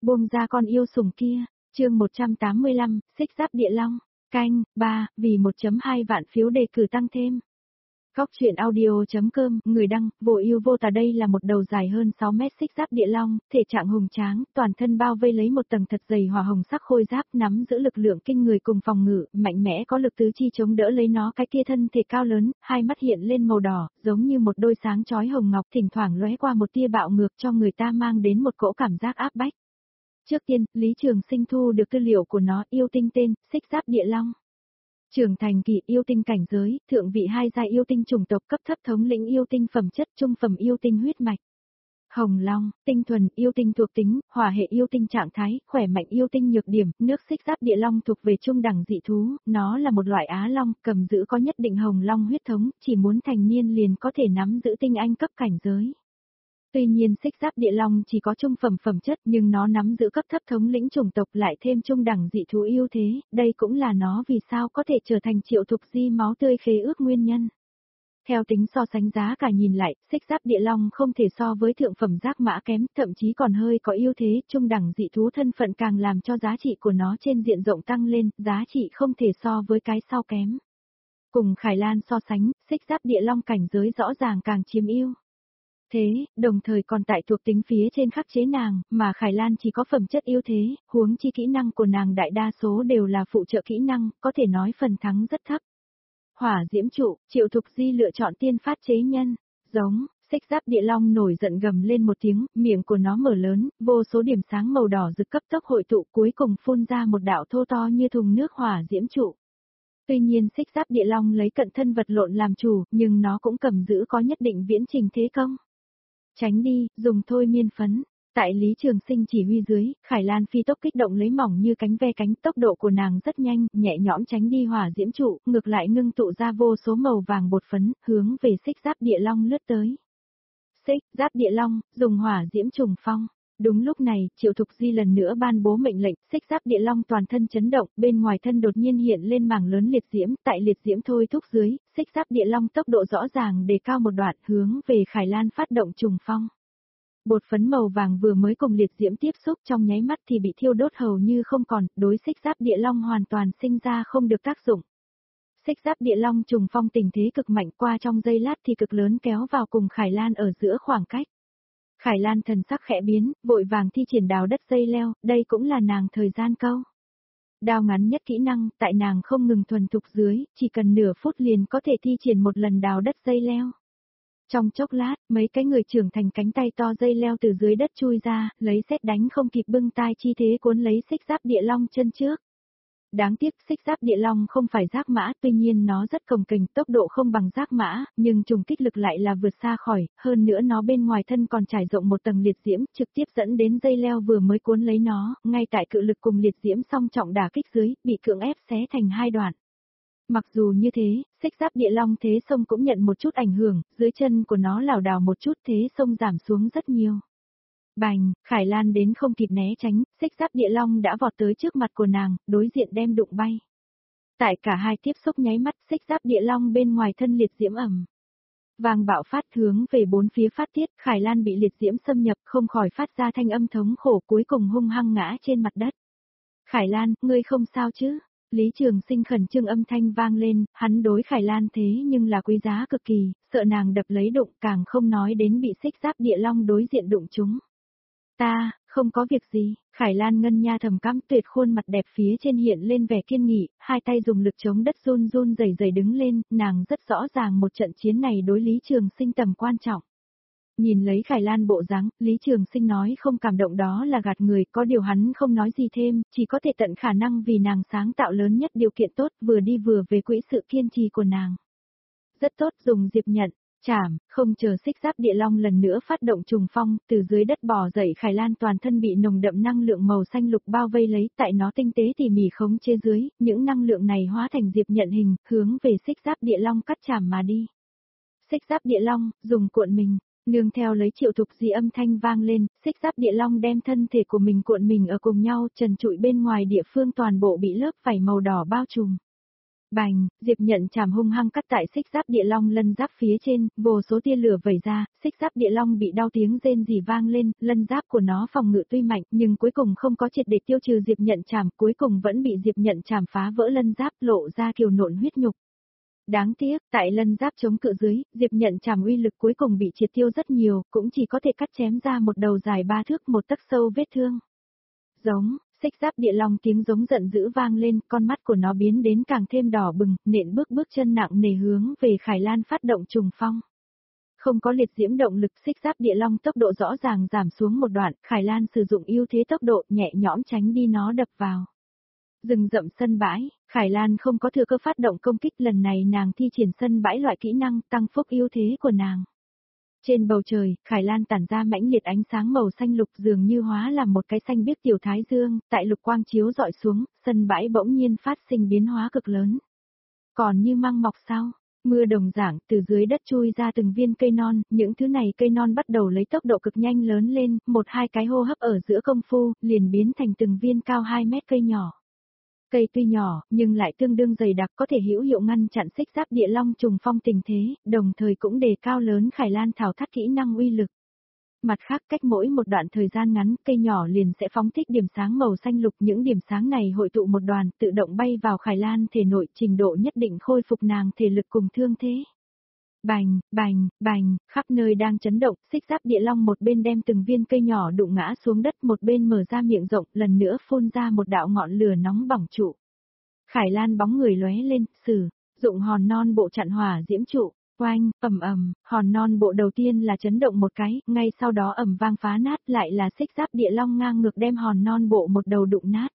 Buông ra con yêu sủng kia, chương 185, xích giáp địa long, canh, 3, vì 1.2 vạn phiếu đề cử tăng thêm. Góc truyện audio.com, người đăng, vô ưu vô tà. Đây là một đầu dài hơn 6 mét xích giáp địa long, thể trạng hùng tráng, toàn thân bao vây lấy một tầng thật dày hỏa hồng sắc khôi giáp, nắm giữ lực lượng kinh người cùng phòng ngự, mạnh mẽ có lực tứ chi chống đỡ lấy nó. Cái kia thân thể cao lớn, hai mắt hiện lên màu đỏ, giống như một đôi sáng chói hồng ngọc, thỉnh thoảng lóe qua một tia bạo ngược, cho người ta mang đến một cỗ cảm giác áp bách. Trước tiên, Lý Trường Sinh thu được tư liệu của nó, yêu tinh tên, xích giáp địa long. Trưởng thành kỳ, yêu tinh cảnh giới, thượng vị 2 giai yêu tinh chủng tộc, cấp thấp thống lĩnh yêu tinh phẩm chất, trung phẩm yêu tinh huyết mạch. Hồng long, tinh thuần, yêu tinh thuộc tính, hỏa hệ yêu tinh trạng thái, khỏe mạnh yêu tinh nhược điểm. Nước xích giáp địa long thuộc về trung đẳng dị thú, nó là một loại á long, cầm giữ có nhất định hồng long huyết thống, chỉ muốn thành niên liền có thể nắm giữ tinh anh cấp cảnh giới. Tuy nhiên xích giáp địa long chỉ có trung phẩm phẩm chất, nhưng nó nắm giữ cấp thấp thống lĩnh chủng tộc, lại thêm trung đẳng dị thú ưu thế, đây cũng là nó vì sao có thể trở thành Triệu Thục Di máu tươi khế ước nguyên nhân. Theo tính so sánh giá cả nhìn lại, xích giáp địa long không thể so với thượng phẩm giác mã kém, thậm chí còn hơi có ưu thế, trung đẳng dị thú thân phận càng làm cho giá trị của nó trên diện rộng tăng lên, giá trị không thể so với cái sau kém. Cùng Khải Lan so sánh, xích giáp địa long cảnh giới rõ ràng càng chiếm ưu thế, đồng thời còn tại thuộc tính phía trên khắc chế nàng, mà Khải Lan chỉ có phẩm chất ưu thế, huống chi kỹ năng của nàng đại đa số đều là phụ trợ kỹ năng, có thể nói phần thắng rất thấp. Hỏa diễm trụ, Triệu Thục Di lựa chọn tiên phát chế nhân, giống, xích giáp địa long nổi giận gầm lên một tiếng, miệng của nó mở lớn, vô số điểm sáng màu đỏ rực cấp tốc hội tụ, cuối cùng phun ra một đạo thô to như thùng nước hỏa diễm trụ. Tuy nhiên xích giáp địa long lấy cận thân vật lộn làm chủ, nhưng nó cũng cầm giữ có nhất định viễn trình thế công. Tránh đi, dùng thôi miên phấn. Tại Lý Trường Sinh chỉ huy dưới, Khải Lan phi tốc kích động lấy mỏng như cánh ve cánh, tốc độ của nàng rất nhanh, nhẹ nhõm tránh đi hỏa diễm trụ, ngược lại ngưng tụ ra vô số màu vàng bột phấn, hướng về xích giáp địa long lướt tới. Xích giáp địa long, dùng hỏa diễm trùng phong. Đúng lúc này, Triệu Thục Di lần nữa ban bố mệnh lệnh, xích giáp địa long toàn thân chấn động, bên ngoài thân đột nhiên hiện lên mảng lớn liệt diễm, tại liệt diễm thôi thúc dưới, xích giáp địa long tốc độ rõ ràng đề cao một đoạn, hướng về Khải Lan phát động trùng phong. Bột phấn màu vàng vừa mới cùng liệt diễm tiếp xúc trong nháy mắt thì bị thiêu đốt hầu như không còn, đối xích giáp địa long hoàn toàn sinh ra không được tác dụng. Xích giáp địa long trùng phong tình thế cực mạnh, qua trong giây lát thì cực lớn kéo vào cùng Khải Lan ở giữa khoảng cách. Khải Lan thần sắc khẽ biến, vội vàng thi triển đào đất dây leo, đây cũng là nàng thời gian câu. Đao ngắn nhất kỹ năng, tại nàng không ngừng thuần thục dưới, chỉ cần nửa phút liền có thể thi triển một lần đào đất dây leo. Trong chốc lát, mấy cái người trưởng thành cánh tay to dây leo từ dưới đất chui ra, lấy sét đánh không kịp bưng tai chi thế cuốn lấy xích giáp địa long chân trước. Đáng tiếc xích giáp địa long không phải giác mã, tuy nhiên nó rất cồng kềnh, tốc độ không bằng giác mã, nhưng trùng kích lực lại là vượt xa khỏi, hơn nữa nó bên ngoài thân còn trải rộng một tầng liệt diễm, trực tiếp dẫn đến dây leo vừa mới cuốn lấy nó, ngay tại cự lực cùng liệt diễm song trọng đả kích dưới, bị cưỡng ép xé thành hai đoạn. Mặc dù như thế, xích giáp địa long thế sông cũng nhận một chút ảnh hưởng, dưới chân của nó lảo đảo một chút thế sông giảm xuống rất nhiều. Bành, Khải Lan đến không kịp né tránh, xích giáp địa long đã vọt tới trước mặt của nàng, đối diện đem đụng bay. Tại cả hai tiếp xúc nháy mắt, xích giáp địa long bên ngoài thân liệt diễm ẩm vàng bạo phát hướng về bốn phía phát tiết, Khải Lan bị liệt diễm xâm nhập không khỏi phát ra thanh âm thống khổ, cuối cùng hung hăng ngã trên mặt đất. Khải Lan, ngươi không sao chứ? Lý Trường Sinh khẩn trương âm thanh vang lên, hắn đối Khải Lan thế nhưng là quý giá cực kỳ, sợ nàng đập lấy đụng, càng không nói đến bị xích giáp địa long đối diện đụng chúng. Ta, không có việc gì, Khải Lan ngân nha thầm cắm, tuyệt khuôn mặt đẹp phía trên hiện lên vẻ kiên nghị, hai tay dùng lực chống đất run run rẩy rẩy đứng lên, nàng rất rõ ràng một trận chiến này đối Lý Trường Sinh tầm quan trọng. Nhìn lấy Khải Lan bộ dáng, Lý Trường Sinh nói không cảm động đó là gạt người, có điều hắn không nói gì thêm, chỉ có thể tận khả năng vì nàng sáng tạo lớn nhất điều kiện tốt, vừa đi vừa về quỹ sự kiên trì của nàng. Rất tốt, dùng diệp nhận. Chảm, không chờ xích giáp địa long lần nữa phát động trùng phong, từ dưới đất bò dậy Khải Lan toàn thân bị nồng đậm năng lượng màu xanh lục bao vây lấy, tại nó tinh tế tỉ mỉ khống chế dưới, những năng lượng này hóa thành diệp nhận hình, hướng về xích giáp địa long cắt chảm mà đi. Xích giáp địa long, dùng cuộn mình, nương theo lấy Triệu Thục Di âm thanh vang lên, xích giáp địa long đem thân thể của mình cuộn mình ở cùng nhau, trần trụi bên ngoài địa phương toàn bộ bị lớp vảy màu đỏ bao trùm. Bành, Diệp Nhận Trảm hung hăng cắt tại xích giáp địa long lân giáp phía trên, vô số tia lửa vẩy ra, xích giáp địa long bị đau tiếng rên rỉ vang lên, lân giáp của nó phòng ngự tuy mạnh, nhưng cuối cùng không có triệt để tiêu trừ Diệp Nhận Trảm, cuối cùng vẫn bị Diệp Nhận Trảm phá vỡ lân giáp, lộ ra kiều nộn huyết nhục. Đáng tiếc, tại lân giáp chống cự dưới, Diệp Nhận Trảm uy lực cuối cùng bị triệt tiêu rất nhiều, cũng chỉ có thể cắt chém ra một đầu dài 3 thước 1 tấc sâu vết thương. Giống, xích giáp địa long tiếng giống giận dữ vang lên, con mắt của nó biến đến càng thêm đỏ bừng, nện bước chân nặng nề hướng về Khải Lan phát động trùng phong. Không có liệt diễm động lực, xích giáp địa long tốc độ rõ ràng giảm xuống một đoạn, Khải Lan sử dụng ưu thế tốc độ nhẹ nhõm tránh đi nó đập vào. Rừng rậm sân bãi, Khải Lan không có thừa cơ phát động công kích, lần này nàng thi triển sân bãi loại kỹ năng tăng phúc ưu thế của nàng. Trên bầu trời, Khải Lan tản ra mãnh liệt ánh sáng màu xanh lục dường như hóa làm một cái xanh biếc tiểu thái dương, tại lục quang chiếu dọi xuống, sân bãi bỗng nhiên phát sinh biến hóa cực lớn. Còn như măng mọc sao? Mưa đồng dạng từ dưới đất chui ra từng viên cây non, những thứ này cây non bắt đầu lấy tốc độ cực nhanh lớn lên, 1-2 cái hô hấp ở giữa công phu, liền biến thành từng viên cao 2 mét cây nhỏ. Cây tuy nhỏ, nhưng lại tương đương dày đặc có thể hữu hiệu ngăn chặn xích giáp địa long trùng phong tình thế, đồng thời cũng đề cao lớn Khải Lan thảo thắt kỹ năng uy lực. Mặt khác, cách mỗi một đoạn thời gian ngắn, cây nhỏ liền sẽ phóng thích điểm sáng màu xanh lục, những điểm sáng này hội tụ một đoàn, tự động bay vào Khải Lan thể nội, trình độ nhất định khôi phục nàng thể lực cùng thương thế. Bành, bành, bành, khắp nơi đang chấn động, xích giáp địa long một bên đem từng viên cây nhỏ đụng ngã xuống đất, một bên mở ra miệng rộng, lần nữa phun ra một đạo ngọn lửa nóng bỏng trụ. Khải Lan bóng người lóe lên, dụng hòn non bộ chặn hỏa diễm trụ, oanh, ầm, hòn non bộ đầu tiên là chấn động một cái, ngay sau đó ầm vang phá nát, lại là xích giáp địa long ngang ngược đem hòn non bộ một đầu đụng nát.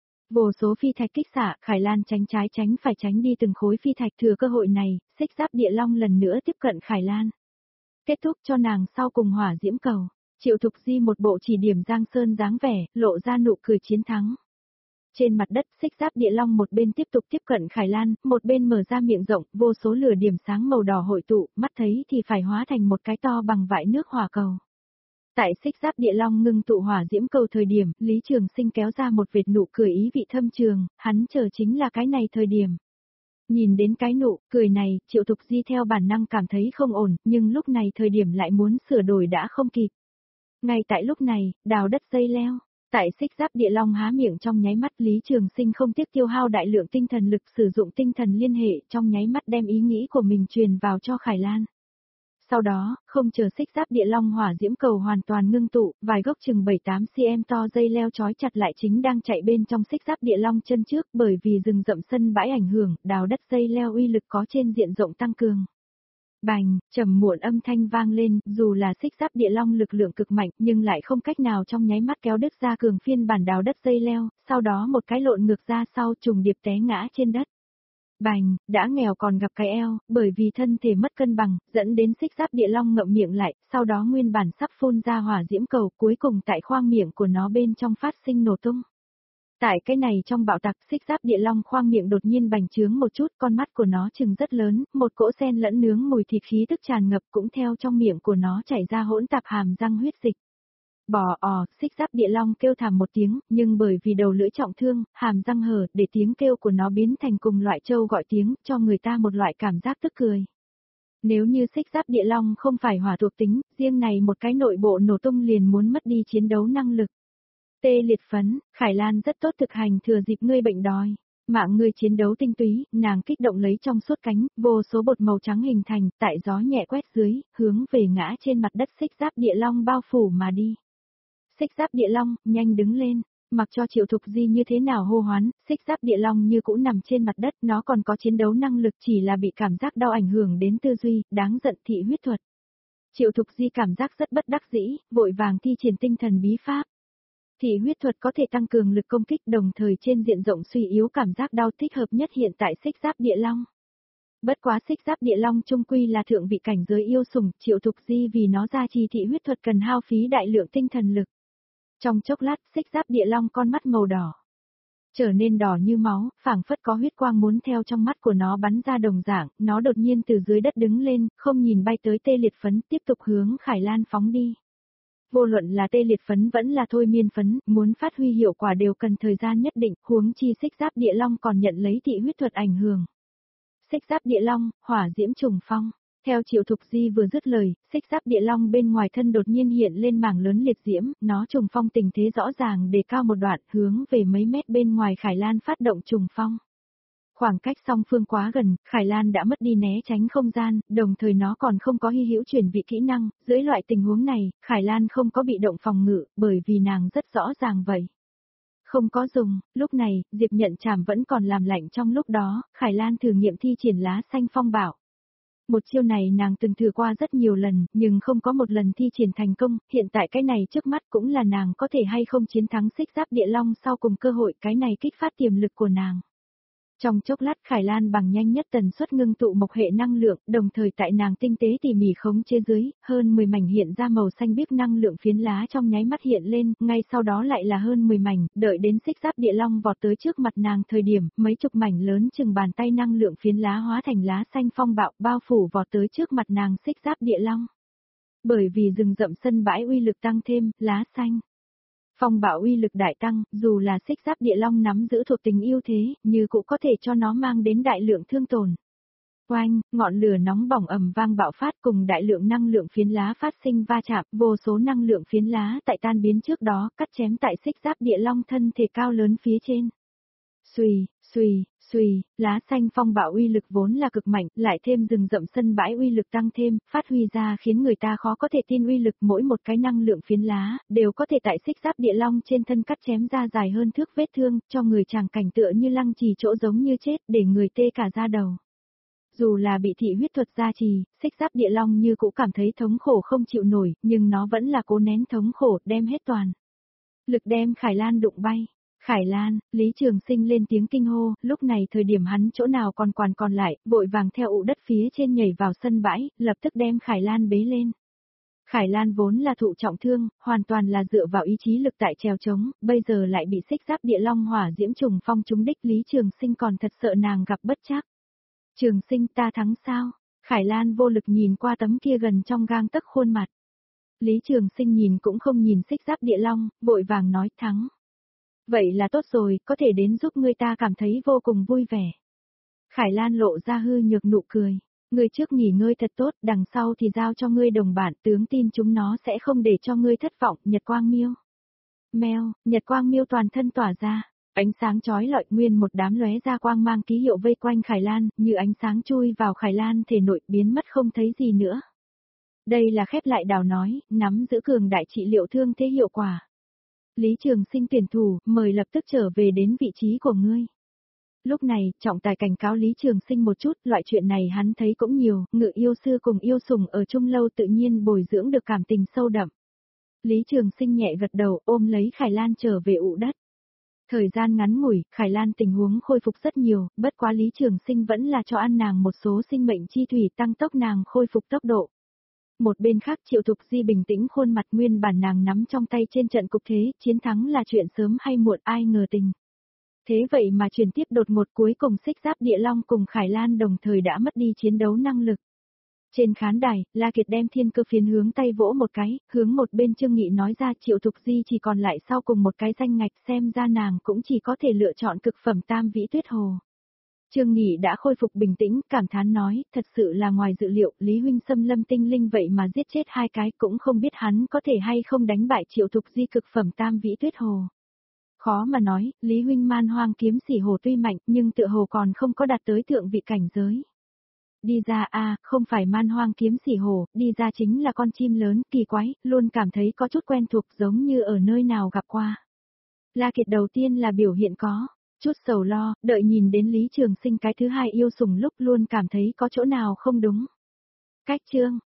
Vô số phi thạch kích xạ, Khải Lan tránh trái tránh phải tránh đi từng khối phi thạch, thừa cơ hội này, xích giáp địa long lần nữa tiếp cận Khải Lan. Kết thúc cho nàng sau cùng hỏa diễm cầu, Triệu Thục Di một bộ chỉ điểm Giang Sơn dáng vẻ, lộ ra nụ cười chiến thắng. Trên mặt đất, xích giáp địa long một bên tiếp tục tiếp cận Khải Lan, một bên mở ra miệng rộng, vô số lửa điểm sáng màu đỏ hội tụ, mắt thấy thì phải hóa thành một cái to bằng vại nước hỏa cầu. Tại xích giáp địa long ngưng tụ hỏa diễm cầu thời điểm, Lý Trường Sinh kéo ra một vệt nụ cười ý vị thâm trường, hắn chờ chính là cái này thời điểm. Nhìn đến cái nụ cười này, Triệu Thục Di theo bản năng cảm thấy không ổn, nhưng lúc này thời điểm lại muốn sửa đổi đã không kịp. Ngay tại lúc này, đào đất dây leo. Tại xích giáp địa long há miệng trong nháy mắt, Lý Trường Sinh không tiếc tiêu hao đại lượng tinh thần lực, sử dụng tinh thần liên hệ trong nháy mắt đem ý nghĩ của mình truyền vào cho Khải Lan. Sau đó, không chờ xích giáp địa long hỏa diễm cầu hoàn toàn ngưng tụ, vài gốc chừng 7-8 cm to dây leo trói chặt lại chính đang chạy bên trong xích giáp địa long chân trước, bởi vì rừng rậm sân bãi ảnh hưởng, đào đất dây leo uy lực có trên diện rộng tăng cường. Bành, trầm muộn âm thanh vang lên, dù là xích giáp địa long lực lượng cực mạnh nhưng lại không cách nào trong nháy mắt kéo đứt ra cường phiên bản đào đất dây leo, sau đó một cái lộn ngược ra sau trùng điệp té ngã trên đất. Bành, đã nghèo còn gặp cái eo, bởi vì thân thể mất cân bằng, dẫn đến xích giáp địa long ngậm miệng lại, sau đó nguyên bản sắp phun ra hỏa diễm cầu, cuối cùng tại khoang miệng của nó bên trong phát sinh nổ tung. Tại cái này trong bạo tạc, xích giáp địa long khoang miệng đột nhiên bành trướng một chút, con mắt của nó chừng rất lớn, một cỗ sen lẫn nướng mùi thịt khí tức tràn ngập cũng theo trong miệng của nó chảy ra hỗn tạp hàm răng huyết dịch. Bò xích giáp địa long kêu thảm một tiếng, nhưng bởi vì đầu lưỡi trọng thương, hàm răng hở, để tiếng kêu của nó biến thành cùng loại trâu gọi tiếng, cho người ta một loại cảm giác tức cười. Nếu như xích giáp địa long không phải hỏa thuộc tính, riêng này một cái nội bộ nổ tung liền muốn mất đi chiến đấu năng lực. Tê liệt phấn, Khải Lan rất tốt thực hành thừa dịp ngươi bệnh đói. Mạng ngươi chiến đấu tinh túy, nàng kích động lấy trong suốt cánh, vô số bột màu trắng hình thành, tại gió nhẹ quét dưới, hướng về ngã trên mặt đất xích giáp địa long bao phủ mà đi. Xích giáp địa long, nhanh đứng lên, mặc cho Triệu Thục Di như thế nào hô hoán, xích giáp địa long như cũ nằm trên mặt đất, nó còn có chiến đấu năng lực chỉ là bị cảm giác đau ảnh hưởng đến tư duy, đáng giận thị huyết thuật. Triệu Thục Di cảm giác rất bất đắc dĩ, vội vàng thi triển tinh thần bí pháp. Thị huyết thuật có thể tăng cường lực công kích đồng thời trên diện rộng suy yếu cảm giác đau thích hợp nhất hiện tại xích giáp địa long. Bất quá xích giáp địa long trung quy là thượng vị cảnh giới yêu sủng, Triệu Thục Di vì nó ra trì thị huyết thuật cần hao phí đại lượng tinh thần lực. Trong chốc lát, xích giáp địa long con mắt màu đỏ trở nên đỏ như máu, phảng phất có huyết quang muốn theo trong mắt của nó bắn ra đồng dạng, nó đột nhiên từ dưới đất đứng lên, không nhìn bay tới tê liệt phấn, tiếp tục hướng Khải Lan phóng đi. Vô luận là tê liệt phấn vẫn là thôi miên phấn, muốn phát huy hiệu quả đều cần thời gian nhất định, huống chi xích giáp địa long còn nhận lấy thị huyết thuật ảnh hưởng. Xích Giáp Địa Long, hỏa diễm trùng phong. Theo Triệu Thục Di vừa dứt lời, xích giáp địa long bên ngoài thân đột nhiên hiện lên mảng lớn liệt diễm, nó trùng phong tình thế rõ ràng đề cao một đoạn hướng về mấy mét bên ngoài Khải Lan phát động trùng phong. Khoảng cách song phương quá gần, Khải Lan đã mất đi né tránh không gian, đồng thời nó còn không có hy hữu chuyển vị kỹ năng, dưới loại tình huống này, Khải Lan không có bị động phòng ngự, bởi vì nàng rất rõ ràng vậy. Không có dùng, lúc này, Diệp Nhận Trảm vẫn còn làm lạnh trong lúc đó, Khải Lan thử nghiệm thi triển lá xanh phong bạo. Một chiêu này nàng từng thử qua rất nhiều lần, nhưng không có một lần thi triển thành công, hiện tại cái này trước mắt cũng là nàng có thể hay không chiến thắng xích giáp địa long sau cùng cơ hội, cái này kích phát tiềm lực của nàng. Trong chốc lát Khải Lan bằng nhanh nhất tần suất ngưng tụ mộc hệ năng lượng, đồng thời tại nàng tinh tế tỉ mỉ khống chế dưới, hơn 10 mảnh hiện ra màu xanh biếc năng lượng phiến lá trong nháy mắt hiện lên, ngay sau đó lại là hơn 10 mảnh, đợi đến xích giáp địa long vọt tới trước mặt nàng thời điểm, mấy chục mảnh lớn chừng bàn tay năng lượng phiến lá hóa thành lá xanh phong bạo bao phủ vọt tới trước mặt nàng xích giáp địa long. Bởi vì rừng rậm sân bãi uy lực tăng thêm, lá xanh. Phong bạo uy lực đại tăng, dù là xích giáp địa long nắm giữ thuộc tính ưu thế, như cũng có thể cho nó mang đến đại lượng thương tổn. Oanh, ngọn lửa nóng bỏng ầm vang bạo phát cùng đại lượng năng lượng phiến lá phát sinh va chạm, vô số năng lượng phiến lá tại tan biến trước đó, cắt chém tại xích giáp địa long thân thể cao lớn phía trên. Xùy, xùy, xùy, lá xanh phong bạo uy lực vốn là cực mạnh, lại thêm rừng rậm sân bãi uy lực tăng thêm, phát huy ra khiến người ta khó có thể tin uy lực, mỗi một cái năng lượng phiến lá, đều có thể tại xích giáp địa long trên thân cắt chém ra dài hơn thước vết thương, cho người chàng cảnh tựa như lăng trì chỗ giống như chết, để người tê cả da đầu. Dù là bị thị huyết thuật gia trì, xích giáp địa long như cũng cảm thấy thống khổ không chịu nổi, nhưng nó vẫn là cố nén thống khổ, đem hết toàn lực đem Khải Lan đụng bay. Khải Lan, Lý Trường Sinh lên tiếng kinh hô, lúc này thời điểm hắn chỗ nào còn lại, vội vàng theo ụ đất phía trên nhảy vào sân bãi, lập tức đem Khải Lan bế lên. Khải Lan vốn là thụ trọng thương, hoàn toàn là dựa vào ý chí lực tại trèo trống, bây giờ lại bị xích giáp địa long hỏa diễm trùng phong trúng đích, Lý Trường Sinh còn thật sợ nàng gặp bất trắc. Trường Sinh, ta thắng sao? Khải Lan vô lực nhìn qua tấm kia gần trong gang tấc khuôn mặt. Lý Trường Sinh nhìn cũng không nhìn xích giáp địa long, vội vàng nói thắng. Vậy là tốt rồi, có thể đến giúp ngươi ta cảm thấy vô cùng vui vẻ. Khải Lan lộ ra hư nhược nụ cười. Ngươi trước nghỉ ngơi thật tốt, đằng sau thì giao cho ngươi đồng bạn, tướng tin chúng nó sẽ không để cho ngươi thất vọng. Nhật quang miêu. Mèo, Nhật quang miêu toàn thân tỏa ra. Ánh sáng chói lọi, nguyên một đám lóe ra quang mang ký hiệu vây quanh Khải Lan, như ánh sáng chui vào Khải Lan thể nội, biến mất không thấy gì nữa. Đây là khép lại đào nói, nắm giữ cường đại trị liệu thương thế hiệu quả. Lý Trường Sinh tuyển thủ, mời lập tức trở về đến vị trí của ngươi. Lúc này, trọng tài cảnh cáo Lý Trường Sinh một chút, loại chuyện này hắn thấy cũng nhiều, ngự yêu sư cùng yêu sủng ở chung lâu tự nhiên bồi dưỡng được cảm tình sâu đậm. Lý Trường Sinh nhẹ gật đầu, ôm lấy Khải Lan trở về ụ đất. Thời gian ngắn ngủi, Khải Lan tình huống khôi phục rất nhiều, bất quá Lý Trường Sinh vẫn là cho ăn nàng một số sinh mệnh chi thủy tăng tốc nàng khôi phục tốc độ. Một bên khác Triệu Thục Di bình tĩnh khuôn mặt, nguyên bản nàng nắm trong tay trên trận cục thế, chiến thắng là chuyện sớm hay muộn ai ngờ tình. Thế vậy mà chuyển tiếp đột ngột, cuối cùng xích giáp địa long cùng Khải Lan đồng thời đã mất đi chiến đấu năng lực. Trên khán đài, La Kiệt đem thiên cơ phiến hướng tay vỗ một cái, hướng một bên Trương Nghị nói ra Triệu Thục Di chỉ còn lại sau cùng một cái danh ngạch, xem ra nàng cũng chỉ có thể lựa chọn cực phẩm tam vĩ tuyết hồ. Trương Nghị đã khôi phục bình tĩnh, cảm thán nói, thật sự là ngoài dự liệu, Lý huynh xâm lâm tinh linh vậy mà giết chết hai cái, cũng không biết hắn có thể hay không đánh bại Triệu Thục Di cực phẩm tam vĩ tuyết hồ. Khó mà nói, Lý huynh man hoang kiếm sỉ hồ tuy mạnh, nhưng tựa hồ còn không có đạt tới thượng vị cảnh giới. Đi ra không phải man hoang kiếm sỉ hồ, đi ra chính là con chim lớn, kỳ quái, luôn cảm thấy có chút quen thuộc, giống như ở nơi nào gặp qua. La Kiệt đầu tiên là biểu hiện có chút sầu lo, đợi nhìn đến Lý Trường Sinh cái thứ hai yêu sủng lúc luôn cảm thấy có chỗ nào không đúng. Cách chương